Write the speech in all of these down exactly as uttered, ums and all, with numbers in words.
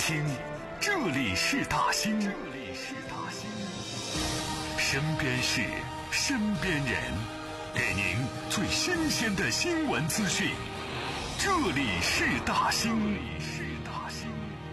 听，这里是大兴，这里是大兴，身边事，身边人，给您最新鲜的新闻资讯。这里是大兴，这里是大兴。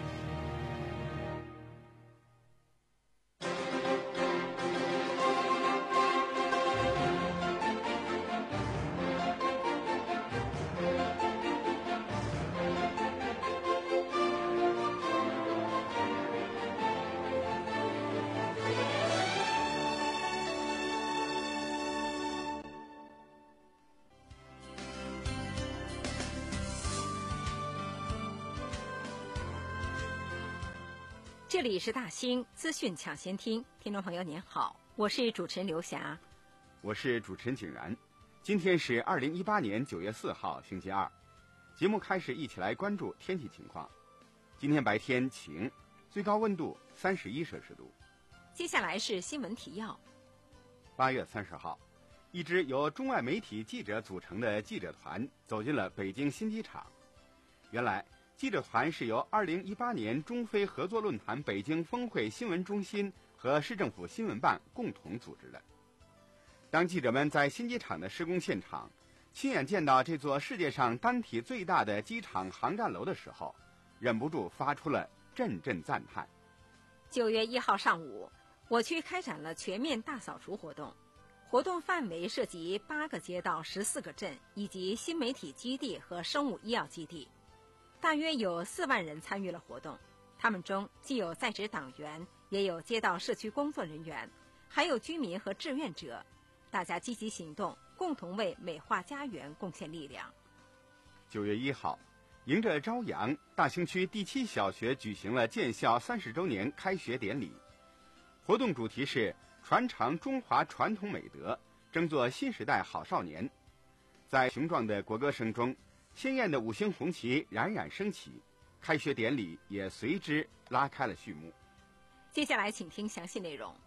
这里是大兴资讯抢先听，听众朋友您好，我是主持人刘霞， 我是主持人景然。今天是二零一八年九月四号，星期二。节目开始，一起来关注天气情况。今天白天晴，最高温度三十一摄氏度。 接下来是新闻提要。 八月三十号，一支由中外媒体记者组成的记者团走进了北京新机场。原来记者团是由二零一八年中非合作论坛北京峰会新闻中心和市政府新闻办共同组织的。当记者们在新机场的施工现场亲眼见到这座世界上单体最大的机场航站楼的时候，忍不住发出了阵阵赞叹。 九月一号上午，我区开展了全面大扫除活动，活动范围涉及八个街道、十四个镇以及新媒体基地和生物医药基地。大约有四万人参与了活动，他们中既有在职党员，也有街道社区工作人员，还有居民和志愿者，大家积极行动，共同为美化家园贡献力量。 九月一号，迎着朝阳，大兴区第七小学举行了建校三十周年开学典礼。活动主题是传承中华传统美德，争做新时代好少年。在雄壮的国歌声中，鲜艳的五星红旗冉冉升起，开学典礼也随之拉开了序幕。 接下来请听详细内容。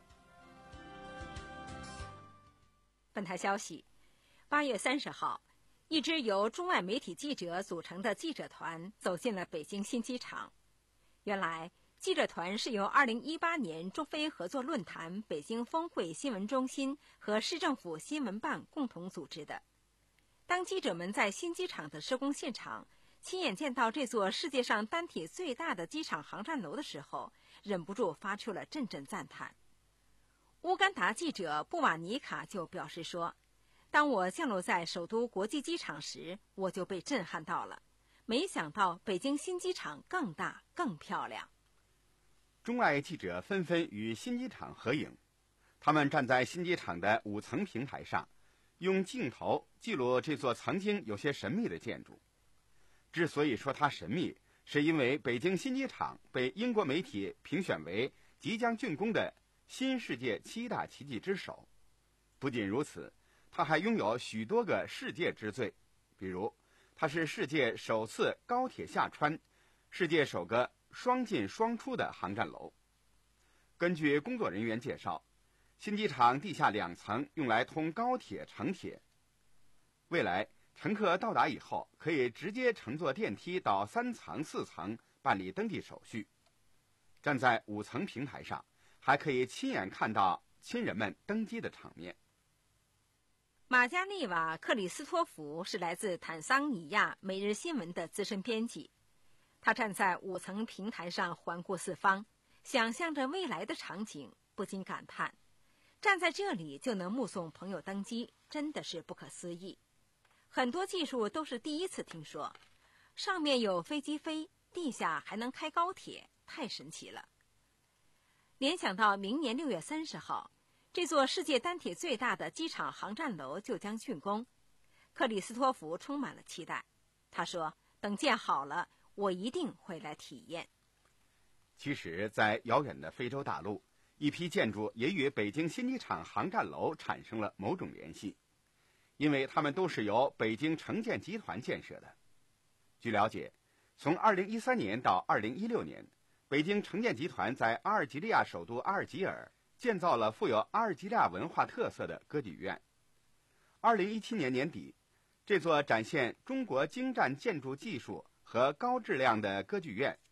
本台消息，八月三十号，一支由中外媒体记者组成的记者团走进了北京新机场。原来记者团是由二零一八年中非合作论坛北京峰会新闻中心和市政府新闻办共同组织的。当记者们在新机场的施工现场亲眼见到这座世界上单体最大的机场航站楼的时候，忍不住发出了阵阵赞叹。乌干达记者布瓦尼卡就表示说，当我降落在首都国际机场时，我就被震撼到了，没想到北京新机场更大更漂亮。 中外记者纷纷与新机场合影，他们站在新机场的五层平台上，用镜头记录这座曾经有些神秘的建筑。之所以说它神秘，是因为北京新机场被英国媒体评选为即将竣工的新世界七大奇迹之首。不仅如此，它还拥有许多个世界之最，比如它是世界首次高铁下穿，世界首个双进双出的航站楼。根据工作人员介绍，新机场地下两层用来通高铁、城铁，未来乘客到达以后可以直接乘坐电梯到三层、四层办理登记手续。站在五层平台上，还可以亲眼看到亲人们登机的场面。 马加利瓦·克里斯托弗是来自坦桑尼亚每日新闻的资深编辑，他站在五层平台上环顾四方，想象着未来的场景，不禁感叹，站在这里就能目送朋友登机，真的是不可思议。很多技术都是第一次听说，上面有飞机飞，地下还能开高铁，太神奇了。联想到明年六月三十号，这座世界单体最大的机场航站楼就将竣工，克里斯托弗充满了期待。他说，等建好了，我一定会来体验。 其实在遥远的非洲大陆，一批建筑也与北京新机场航站楼产生了某种联系，因为它们都是由北京城建集团建设的。据了解，从二零一三年到二零一六年，北京城建集团在阿尔及利亚首都阿尔及尔建造了富有阿尔及利亚文化特色的歌剧院。二零一七年年底，这座展现中国精湛建筑技术和高质量的歌剧院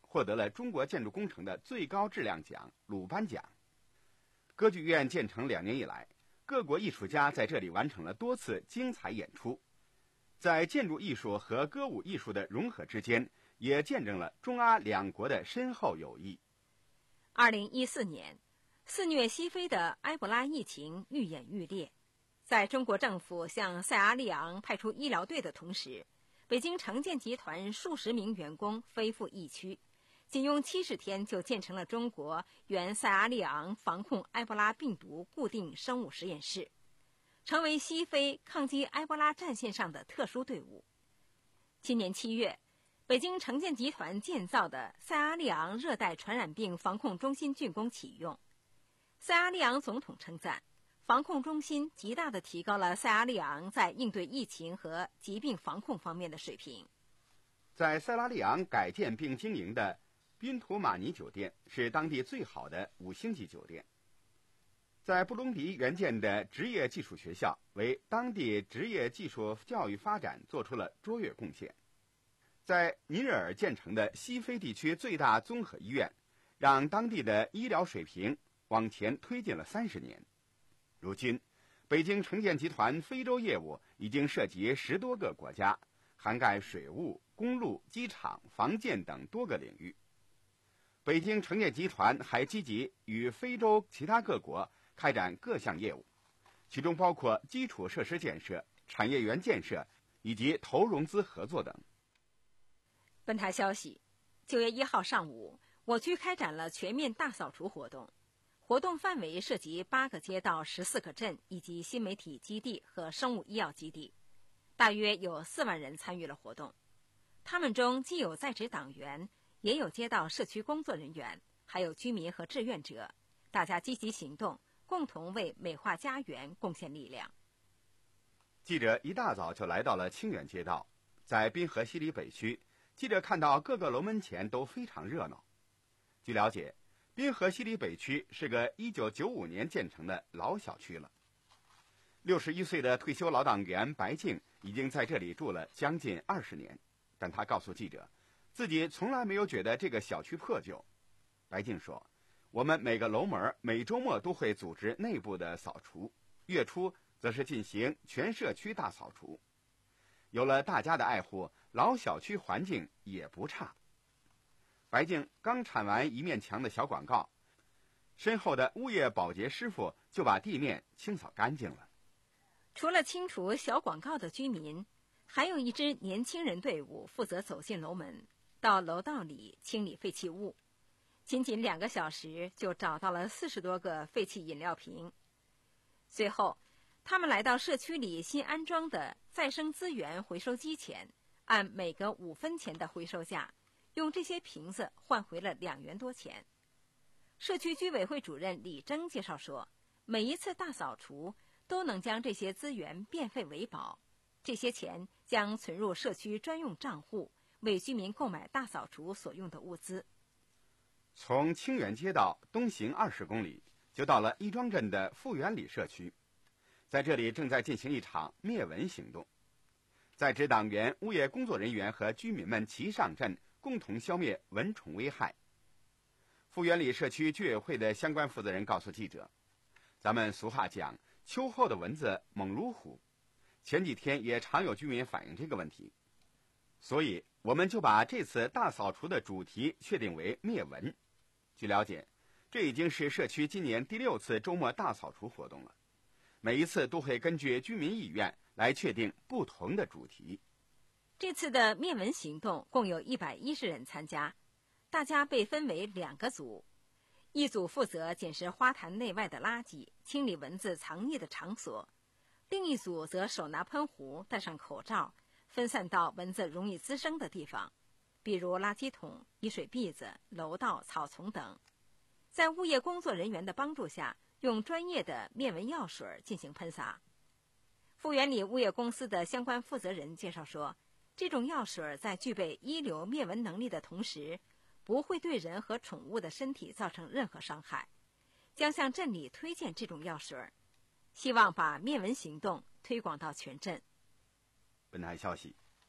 获得了中国建筑工程的最高质量奖鲁班奖。歌剧院建成两年以来，各国艺术家在这里完成了多次精彩演出，在建筑艺术和歌舞艺术的融合之间，也见证了中阿两国的深厚友谊。 二零一四年，肆虐西非的埃博拉疫情愈演愈烈。在中国政府向塞阿利昂派出医疗队的同时，北京城建集团数十名员工飞赴疫区，仅用七十天就建成了中国原塞阿利昂防控埃博拉病毒固定生物实验室，成为西非抗击埃博拉战线上的特殊队伍。今年七月，北京城建集团建造的塞阿利昂热带传染病防控中心竣工启用。塞阿利昂总统称赞，防控中心极大地提高了塞阿利昂在应对疫情和疾病防控方面的水平。 在塞拉利昂改建并经营的宾图马尼酒店是当地最好的五星级酒店。在布隆迪援建的职业技术学校为当地职业技术教育发展做出了卓越贡献。在尼日尔建成的西非地区最大综合医院，让当地的医疗水平往前推进了三十年。如今，北京城建集团非洲业务已经涉及十多个国家，涵盖水务、公路、机场、防建等多个领域。北京城建集团还积极与非洲其他各国开展各项业务，其中包括基础设施建设、产业园建设以及投融资合作等。 本台消息，九月一号上午，我区开展了全面大扫除活动。活动范围涉及八个街道、十四个镇以及新媒体基地和生物医药基地，大约有四万人参与了活动。他们中既有在职党员，也有街道社区工作人员，还有居民和志愿者，大家积极行动，共同为美化家园贡献力量。 记者一大早就来到了清源街道，在滨河西里北区，记者看到各个楼门前都非常热闹。据了解，滨河西里北区是个一九九五年建成的老小区了。六十一岁的退休老党员白静已经在这里住了将近二十年，但他告诉记者，自己从来没有觉得这个小区破旧。白静说，我们每个楼门每周末都会组织内部的扫除，月初则是进行全社区大扫除。有了大家的爱护，老小区环境也不差。白静刚铲完一面墙的小广告，身后的物业保洁师傅就把地面清扫干净了。 除了清除小广告的居民，还有一支年轻人队伍负责走进楼门，到楼道里清理废弃物。仅仅两个小时就找到了四十多个废弃饮料瓶。随后，他们来到社区里新安装的再生资源回收机前，按每个五分钱的回收价，用这些瓶子换回了两元多钱。社区居委会主任李征介绍说，每一次大扫除都能将这些资源变废为宝，这些钱将存入社区专用账户，为居民购买大扫除所用的物资。 从清源街道东行二十公里，就到了亦庄镇的富源里社区，在这里正在进行一场灭蚊行动。在职党员、物业工作人员和居民们齐上阵，共同消灭蚊虫危害。富源里社区居委会的相关负责人告诉记者，咱们俗话讲，秋后的蚊子猛如虎，前几天也常有居民反映这个问题，所以我们就把这次大扫除的主题确定为灭蚊。据了解，这已经是社区今年第六次周末大扫除活动了，每一次都会根据居民意愿来确定不同的主题。 这次的灭蚊行动共有一百一十人参加，大家被分为两个组，一组负责捡拾花坛内外的垃圾，清理蚊子藏匿的场所，另一组则手拿喷壶，戴上口罩，分散到蚊子容易滋生的地方，比如垃圾桶、饮水篦子、楼道、草丛等。在物业工作人员的帮助下，用专业的灭蚊药水进行喷洒。富源里物业公司的相关负责人介绍说，这种药水在具备一流灭蚊能力的同时，不会对人和宠物的身体造成任何伤害，将向镇里推荐这种药水，希望把灭蚊行动推广到全镇。 本台消息，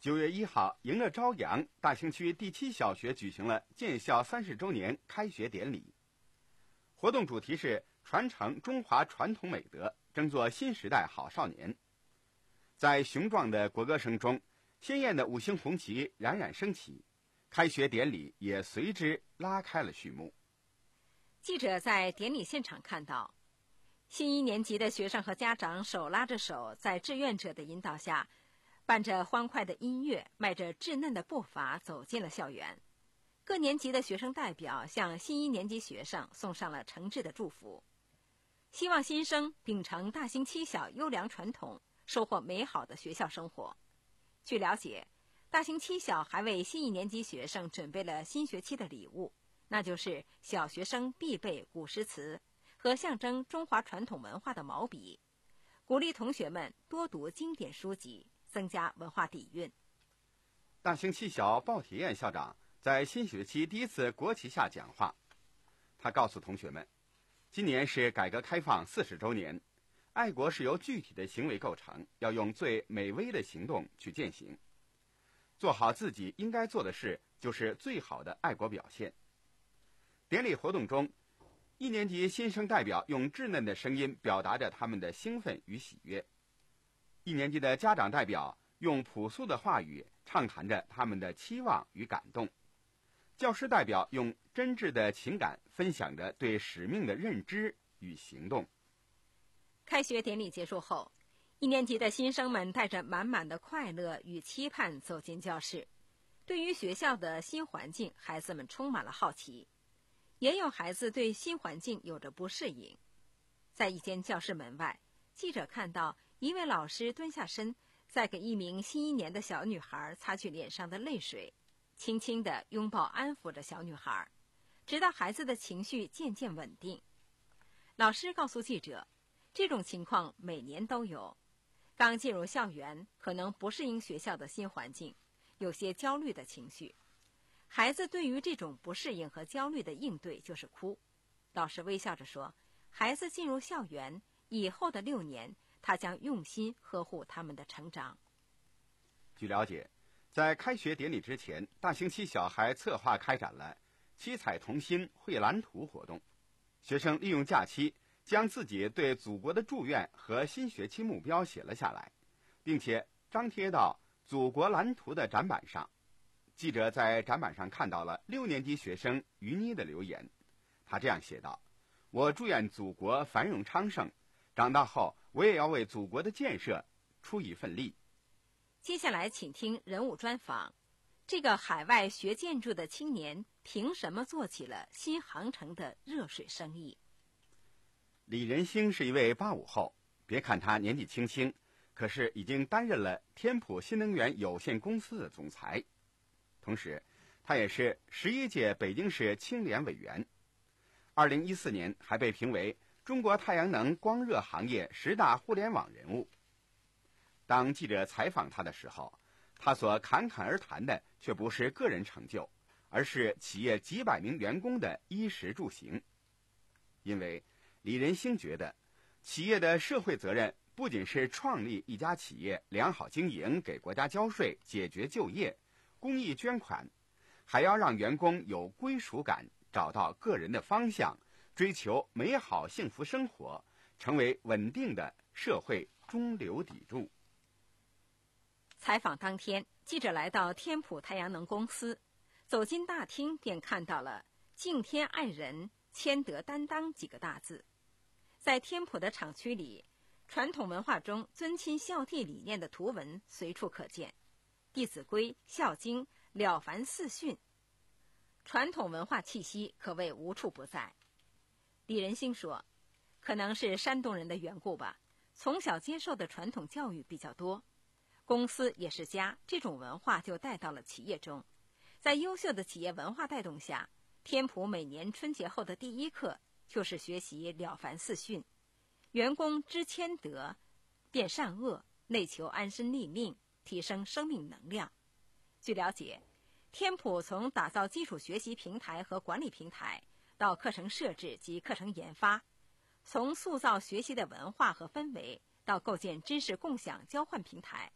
九月一号，迎着朝阳，大兴区第七小学举行了建校三十周年开学典礼。活动主题是传承中华传统美德，争做新时代好少年。在雄壮的国歌声中，鲜艳的五星红旗冉冉升起，开学典礼也随之拉开了序幕。 记者在典礼现场看到，新一年级的学生和家长手拉着手，在志愿者的引导下，伴着欢快的音乐，迈着稚嫩的步伐走进了校园。各年级的学生代表向新一年级学生送上了诚挚的祝福，希望新生秉承大兴七小优良传统，收获美好的学校生活。据了解，大兴七小还为新一年级学生准备了新学期的礼物，那就是小学生必备古诗词和象征中华传统文化的毛笔，鼓励同学们多读经典书籍，增加文化底蕴。 大兴七小鲍铁燕校长在新学期第一次国旗下讲话，他告诉同学们，今年是改革开放四十周年，爱国是由具体的行为构成，要用最美微的行动去践行。做好自己应该做的事，就是最好的爱国表现。典礼活动中，一年级新生代表用稚嫩的声音表达着他们的兴奋与喜悦，一年级的家长代表用朴素的话语畅谈着他们的期望与感动，教师代表用真挚的情感分享着对使命的认知与行动。 开学典礼结束后，一年级的新生们带着满满的快乐与期盼走进教室。对于学校的新环境，孩子们充满了好奇，也有孩子对新环境有着不适应。在一间教室门外，记者看到一位老师蹲下身，在给一名新一年的小女孩擦去脸上的泪水，轻轻地拥抱安抚着小女孩，直到孩子的情绪渐渐稳定。老师告诉记者，这种情况每年都有，刚进入校园可能不适应学校的新环境，有些焦虑的情绪。孩子对于这种不适应和焦虑的应对就是哭。老师微笑着说，孩子进入校园以后的六年，他将用心呵护他们的成长。 据了解，在开学典礼之前，大兴七小还策划开展了七彩童心绘蓝图活动，学生利用假期将自己对祖国的祝愿和新学期目标写了下来，并且张贴到祖国蓝图的展板上。记者在展板上看到了六年级学生于妮的留言，他这样写道：我祝愿祖国繁荣昌盛，长大后我也要为祖国的建设出一份力。 接下来请听人物专访。这个海外学建筑的青年凭什么做起了新航程的热水生意？ 李仁兴是一位八五后，别看他年纪轻轻，可是已经担任了天普新能源有限公司的总裁，同时他也是十一届北京市青联委员。二零一四年还被评为中国太阳能光热行业十大互联网人物。当记者采访他的时候，他所侃侃而谈的却不是个人成就，而是企业几百名员工的衣食住行。因为李仁兴觉得，企业的社会责任不仅是创立一家企业、良好经营、给国家交税、解决就业、公益捐款，还要让员工有归属感，找到个人的方向，追求美好幸福生活，成为稳定的社会中流砥柱。 采访当天，记者来到天普太阳能公司，走进大厅便看到了敬天爱人、谦德担当几个大字。在天普的厂区里，传统文化中尊亲孝弟理念的图文随处可见，《弟子规》《孝经》《了凡四训》，传统文化气息可谓无处不在。李仁兴说，可能是山东人的缘故吧，从小接受的传统教育比较多，公司也是家，这种文化就带到了企业中。在优秀的企业文化带动下，天普每年春节后的第一课就是学习了凡四训，员工知谦德，辨善恶，内求安身立命，提升生命能量。据了解，天普从打造基础学习平台和管理平台，到课程设置及课程研发，从塑造学习的文化和氛围，到构建知识共享交换平台，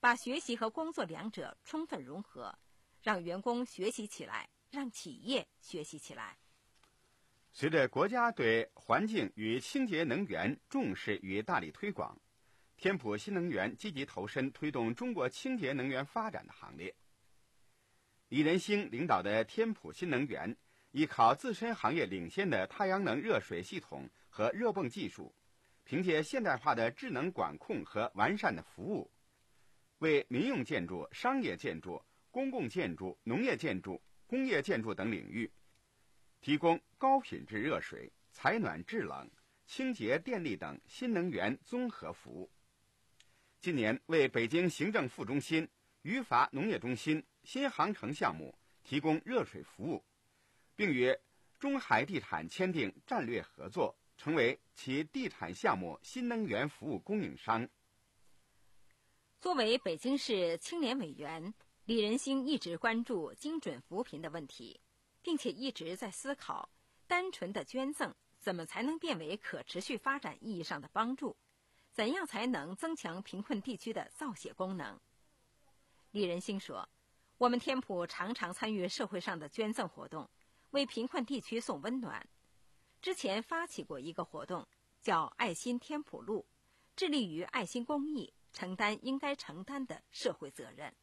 把学习和工作两者充分融合，让员工学习起来，让企业学习起来。 随着国家对环境与清洁能源重视与大力推广，天普新能源积极投身推动中国清洁能源发展的行列。李仁兴领导的天普新能源依靠自身行业领先的太阳能热水系统和热泵技术，凭借现代化的智能管控和完善的服务，为民用建筑、商业建筑、公共建筑、农业建筑、工业建筑等领域提供高品质热水、采暖制冷、清洁电力等新能源综合服务。今年为北京行政副中心、余阀农业中心新航城项目提供热水服务，并与中海地产签订战略合作，成为其地产项目新能源服务供应商。 作为北京市青联委员，李仁兴一直关注精准扶贫的问题，并且一直在思考，单纯的捐赠怎么才能变为可持续发展意义上的帮助？怎样才能增强贫困地区的造血功能？李仁兴说，我们天普常常参与社会上的捐赠活动，为贫困地区送温暖。之前发起过一个活动，叫爱心天普路，致力于爱心公益，承担应该承担的社会责任。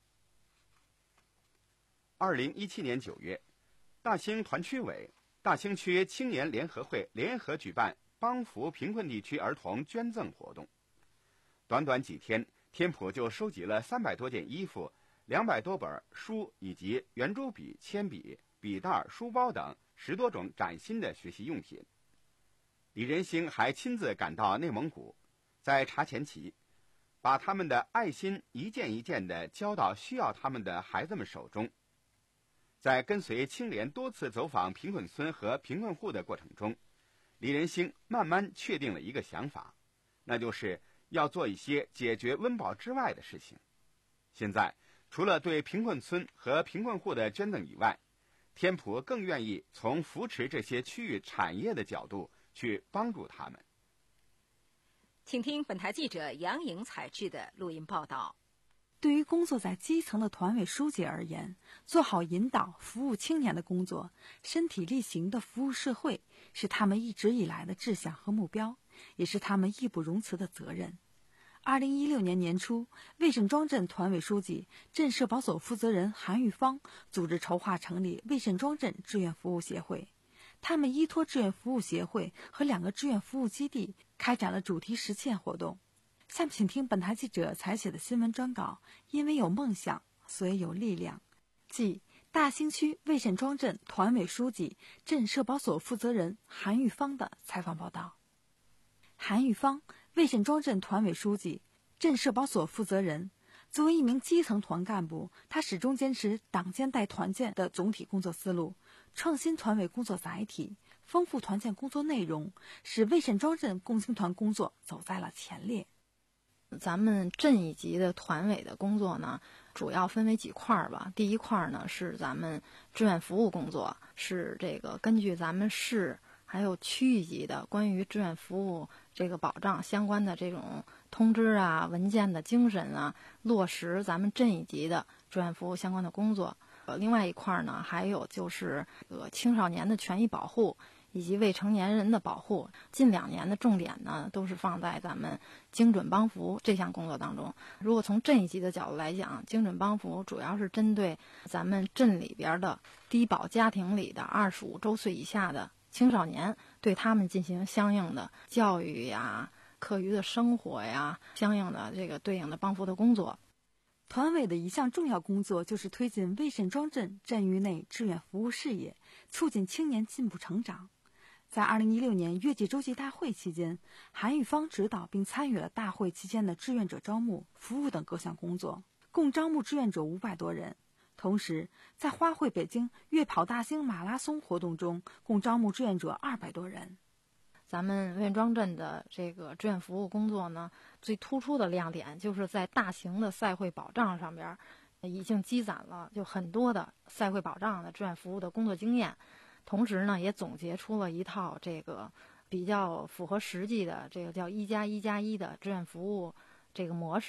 二零一七年九月，大兴团区委、大兴区青年联合会联合举办帮扶贫困地区儿童捐赠活动。短短几天，天普就收集了三百多件衣服、两百多本书以及圆珠笔、铅笔、笔袋、书包等十多种崭新的学习用品。李仁兴还亲自赶到内蒙古，在查前旗，把他们的爱心一件一件地交到需要他们的孩子们手中。在跟随青联多次走访贫困村和贫困户的过程中，李仁兴慢慢确定了一个想法，那就是要做一些解决温饱之外的事情。现在，除了对贫困村和贫困户的捐赠以外，天普更愿意从扶持这些区域产业的角度去帮助他们。 请听本台记者杨颖采制的录音报道。 对于工作在基层的团委书记而言，做好引导服务青年的工作，身体力行的服务社会，是他们一直以来的志向和目标，也是他们义不容辞的责任。二零一六年年初，魏慎庄镇团委书记、镇社保所负责人韩玉芳组织筹划成立魏慎庄镇志愿服务协会。他们依托志愿服务协会和两个志愿服务基地，开展了主题实践活动。下面请听本台记者采写的新闻专稿，因为有梦想，所以有力量。即大兴区魏慎庄镇团委书记、镇社保所负责人韩玉芳的采访报道。韩玉芳，魏慎庄镇团委书记、镇社保所负责人。作为一名基层团干部，他始终坚持党建带团建的总体工作思路，创新团委工作载体，丰富团建工作内容，使魏慎庄镇共青团工作走在了前列。 咱们镇一级的团委的工作呢，主要分为几块儿吧。第一块呢是咱们志愿服务工作，是这个根据咱们市还有区域级的关于志愿服务这个保障相关的这种通知啊、文件的精神啊，落实咱们镇一级的志愿服务相关的工作。呃，另外一块呢，还有就是呃青少年的权益保护以及未成年人的保护。近两年的重点呢，都是放在咱们精准帮扶这项工作当中。如果从镇一级的角度来讲，精准帮扶主要是针对咱们镇里边的低保家庭里的二十五周岁以下的青少年，对他们进行相应的教育呀、课余的生活呀，相应的这个对应的帮扶的工作。 团委的一项重要工作就是推进魏慎庄镇镇域内志愿服务事业，促进青年进步成长。在二零一六年月季周际大会期间，韩玉芳指导并参与了大会期间的志愿者招募、服务等各项工作，共招募志愿者五百多人。同时，在花卉北京月跑大兴马拉松活动中，共招募志愿者二百多人。 咱们魏慎庄镇的这个志愿服务工作呢，最突出的亮点就是在大型的赛会保障上边，已经积攒了就很多的赛会保障的志愿服务的工作经验，同时呢，也总结出了一套这个比较符合实际的这个叫一加一加一的志愿服务这个模式。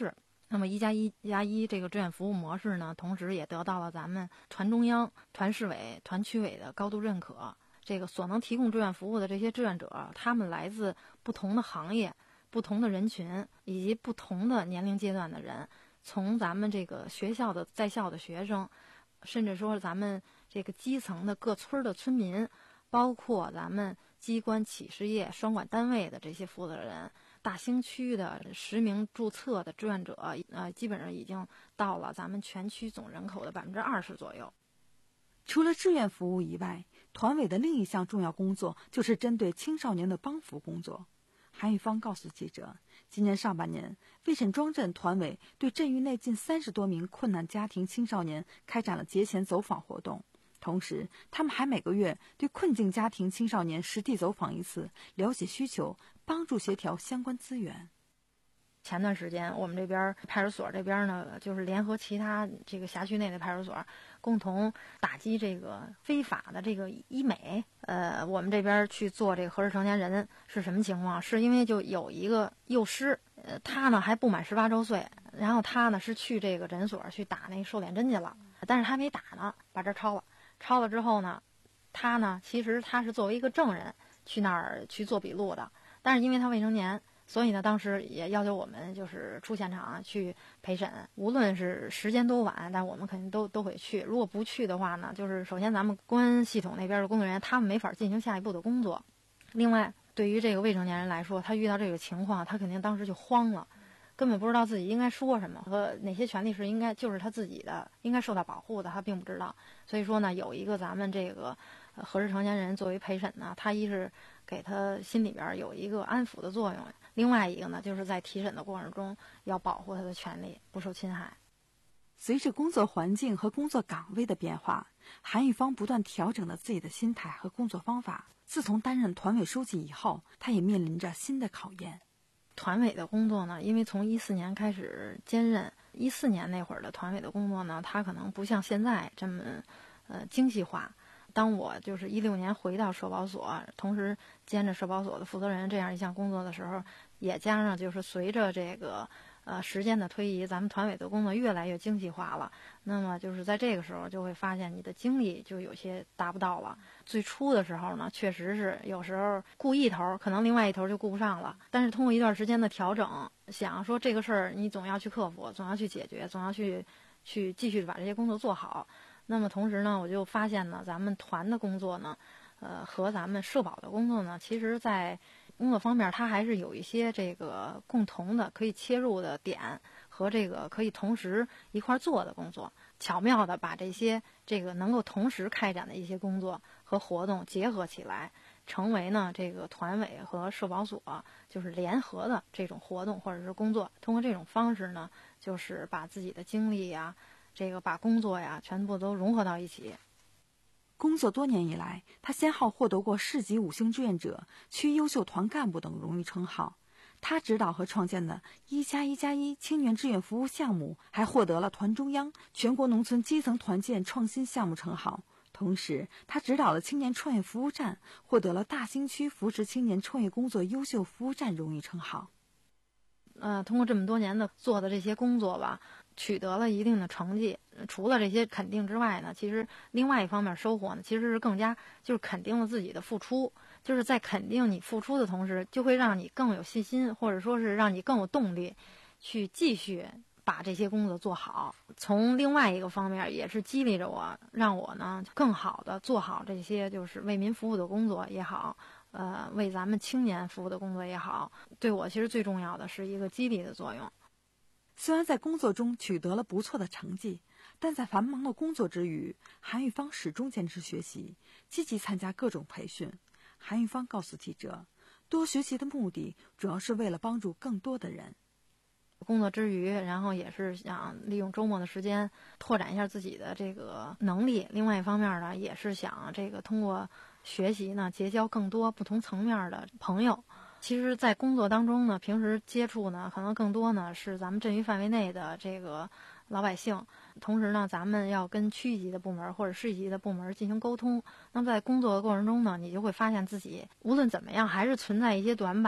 那么一加一加一这个志愿服务模式呢，同时也得到了咱们团中央、团市委、团区委的高度认可。这个所能提供志愿服务的这些志愿者，他们来自不同的行业、不同的人群以及不同的年龄阶段的人，从咱们这个学校的在校的学生，甚至说咱们这个基层的各村的村民，包括咱们机关企事业双管单位的这些负责人，大兴区的实名注册的志愿者，呃，基本上已经到了咱们全区总人口的百分之二十左右。 除了志愿服务以外，团委的另一项重要工作就是针对青少年的帮扶工作。韩玉芳告诉记者，今年上半年，魏沈庄镇团委对镇域内近三十多名困难家庭青少年开展了节前走访活动，同时他们还每个月对困境家庭青少年实地走访一次，了解需求，帮助协调相关资源。 前段时间我们这边派出所这边呢，就是联合其他这个辖区内的派出所，共同打击这个非法的这个医美。呃，我们这边去做这个合适成年人是什么情况？是因为就有一个幼师，呃，他呢还不满十八周岁，然后他呢是去这个诊所去打那瘦脸针去了，但是他没打呢，把这抄了。抄了之后呢，他呢其实他是作为一个证人去那儿去做笔录的，但是因为他未成年。所以呢，当时也要求我们就是出现场去陪审，无论是时间多晚，但我们肯定都都会去。如果不去的话呢，就是首先咱们公安系统那边的工作人员他们没法进行下一步的工作。另外，对于这个未成年人来说，他遇到这个情况，他肯定当时就慌了，根本不知道自己应该说什么和哪些权利是应该就是他自己的应该受到保护的，他并不知道。所以说呢，有一个咱们这个呃合适成年人作为陪审呢，他一是给他心里边有一个安抚的作用。另外一个呢，就是在提审的过程中要保护他的权利不受侵害。 随着工作环境和工作岗位的变化，韩玉芳不断调整了自己的心态和工作方法。自从担任团委书记以后，他也面临着新的考验。 团委的工作呢，因为从一四年开始兼任，一四年那会儿的团委的工作呢，它可能不像现在这么呃精细化。当我就是一六年回到社保所，同时兼着社保所的负责人这样一项工作的时候，也加上就是随着这个呃时间的推移，咱们团委的工作越来越精细化了。那么就是在这个时候就会发现你的精力就有些达不到了。最初的时候呢，确实是有时候顾一头，可能另外一头就顾不上了。但是通过一段时间的调整，想说这个事儿你总要去克服，总要去解决，总要去去继续把这些工作做好。那么同时呢，我就发现呢，咱们团的工作呢，呃，和咱们社保的工作呢，其实在工作方面，它还是有一些这个共同的可以切入的点和这个可以同时一块做的工作，巧妙的把这些这个能够同时开展的一些工作和活动结合起来，成为呢这个团委和社保所就是联合的这种活动或者是工作。通过这种方式呢，就是把自己的精力呀。这个把工作呀全部都融合到一起。 工作多年以来，他先后获得过市级五星志愿者、区优秀团干部等荣誉称号。他指导和创建的一加一加一青年志愿服务项目，还获得了团中央全国农村基层团建创新项目称号。同时，他指导了青年创业服务站，获得了大兴区扶持青年创业工作优秀服务站荣誉称号。 呃，通过这么多年的做的这些工作吧，取得了一定的成绩。除了这些肯定之外呢，其实另外一方面收获呢，其实是更加就是肯定了自己的付出。就是在肯定你付出的同时，就会让你更有信心，或者说是让你更有动力，去继续把这些工作做好。从另外一个方面，也是激励着我，让我呢更好的做好这些就是为民服务的工作也好。呃，为咱们青年服务的工作也好，对我其实最重要的是一个激励的作用。 虽然在工作中取得了不错的成绩，但在繁忙的工作之余，韩玉芳始终坚持学习，积极参加各种培训。韩玉芳告诉记者，多学习的目的主要是为了帮助更多的人。 工作之余，然后也是想利用周末的时间拓展一下自己的这个能力。另外一方面呢，也是想这个通过学习呢，结交更多不同层面的朋友。其实在工作当中呢，平时接触呢，可能更多呢是咱们镇域范围内的这个老百姓。同时呢，咱们要跟区级的部门或者市级的部门进行沟通。那么在工作的过程中呢，你就会发现自己无论怎么样还是存在一些短板。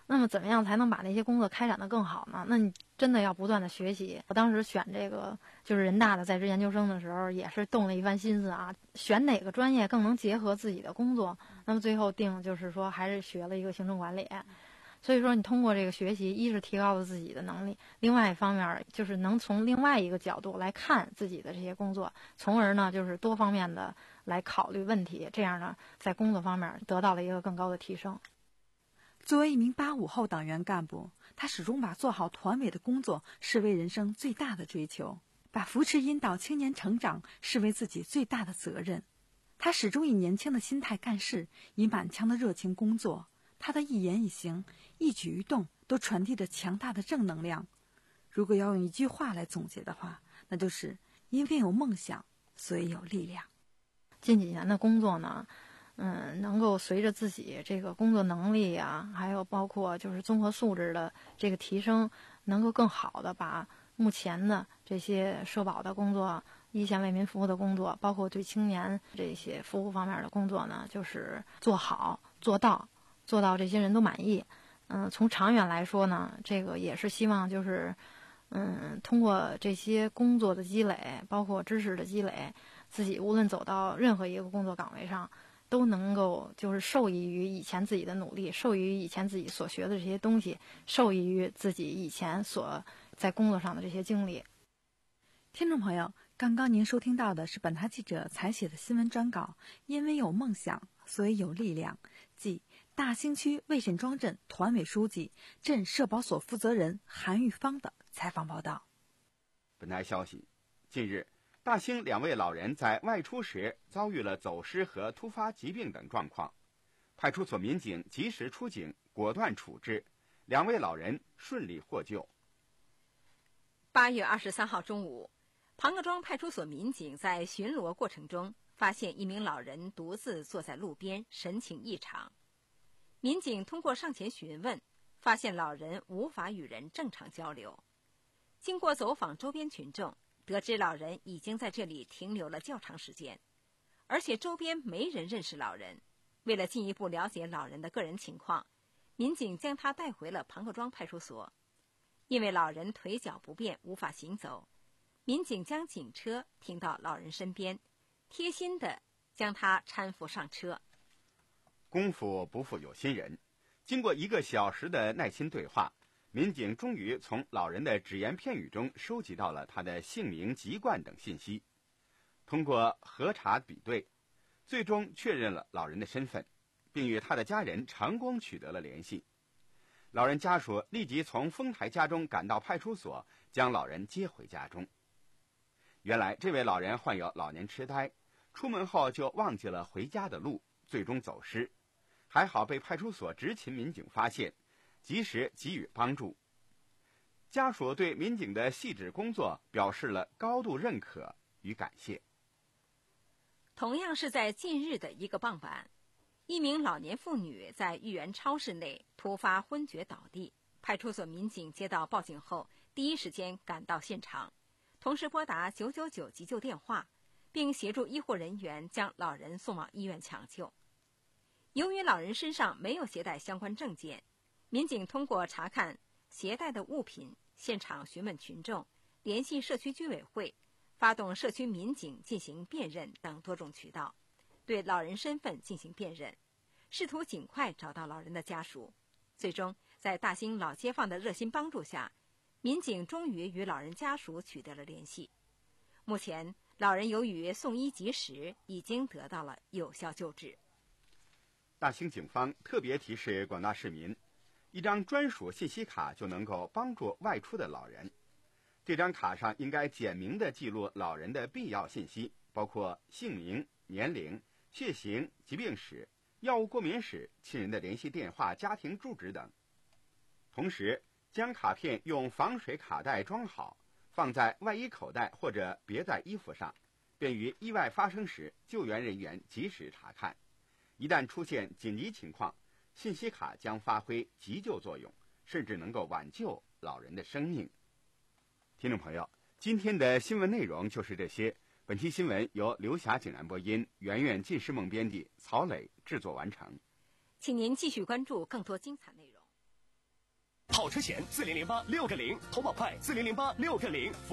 那么怎么样才能把那些工作开展得更好呢？那你真的要不断的学习。我当时选这个就是人大的在职研究生的时候，也是动了一番心思啊，选哪个专业更能结合自己的工作。那么最后定就是说还是学了一个行政管理。所以说你通过这个学习，一是提高了自己的能力，另外一方面就是能从另外一个角度来看自己的这些工作，从而呢就是多方面的来考虑问题，这样呢在工作方面得到了一个更高的提升。 作为一名八五后党员干部，他始终把做好团委的工作视为人生最大的追求，把扶持引导青年成长视为自己最大的责任。他始终以年轻的心态干事，以满腔的热情工作。他的一言一行、一举一动都传递着强大的正能量。如果要用一句话来总结的话，那就是因为有梦想，所以有力量。 近几年的工作呢，嗯，能够随着自己这个工作能力啊，还有包括就是综合素质的这个提升，能够更好的把目前的这些社保的工作、一线为民服务的工作，包括对青年这些服务方面的工作呢，就是做好做到。做到这些人都满意。嗯，从长远来说呢，这个也是希望就是，嗯，通过这些工作的积累，包括知识的积累，自己无论走到任何一个工作岗位上，都能够就是受益于以前自己的努力，受益于以前自己所学的这些东西，受益于自己以前所在工作上的这些经历。 听众朋友，刚刚您收听到的是本台记者采写的新闻专稿，因为有梦想，所以有力量，即大兴区魏沈庄镇团委书记、镇社保所负责人韩玉芳的采访报道。 本台消息，近日，大兴两位老人在外出时遭遇了走失和突发疾病等状况，派出所民警及时出警，果断处置，两位老人顺利获救。 八月二十三号中午，庞各庄派出所民警在巡逻过程中，发现一名老人独自坐在路边，神情异常。民警通过上前询问，发现老人无法与人正常交流。经过走访周边群众，得知老人已经在这里停留了较长时间，而且周边没人认识老人。为了进一步了解老人的个人情况，民警将他带回了庞各庄派出所。因为老人腿脚不便，无法行走，民警将警车停到老人身边，贴心地将他搀扶上车。 功夫不负有心人，经过一个小时的耐心对话，民警终于从老人的只言片语中收集到了他的姓名、籍贯等信息。通过核查比对，最终确认了老人的身份，并与他的家人成功取得了联系。老人家属立即从丰台家中赶到派出所，将老人接回家中。原来这位老人患有老年痴呆，出门后就忘记了回家的路，最终走失。还好被派出所执勤民警发现，及时给予帮助。家属对民警的细致工作表示了高度认可与感谢。 同样是在近日的一个傍晚，一名老年妇女在豫园超市内突发昏厥倒地，派出所民警接到报警后，第一时间赶到现场，同时拨打九九九急救电话，并协助医护人员将老人送往医院抢救。由于老人身上没有携带相关证件，民警通过查看携带的物品、现场询问群众、联系社区居委会、发动社区民警进行辨认等多种渠道，对老人身份进行辨认，试图尽快找到老人的家属。最终在大兴老街坊的热心帮助下，民警终于与老人家属取得了联系。目前老人由于送医及时，已经得到了有效救治。 大兴警方特别提示广大市民，一张专属信息卡就能够帮助外出的老人。这张卡上应该简明地记录老人的必要信息，包括姓名、年龄、血型、疾病史、药物过敏史、亲人的联系电话、家庭住址等。同时将卡片用防水卡带装好，放在外衣口袋或者别在衣服上，便于意外发生时救援人员及时查看。一旦出现紧急情况，信息卡将发挥急救作用，甚至能够挽救老人的生命。听众朋友，今天的新闻内容就是这些。本期新闻由刘霞井然播音，圆圆近视梦编辑，曹磊制作完成。 请您继续关注更多精彩内容。 跑车险四零零八六个零，投保快四零零八六个零。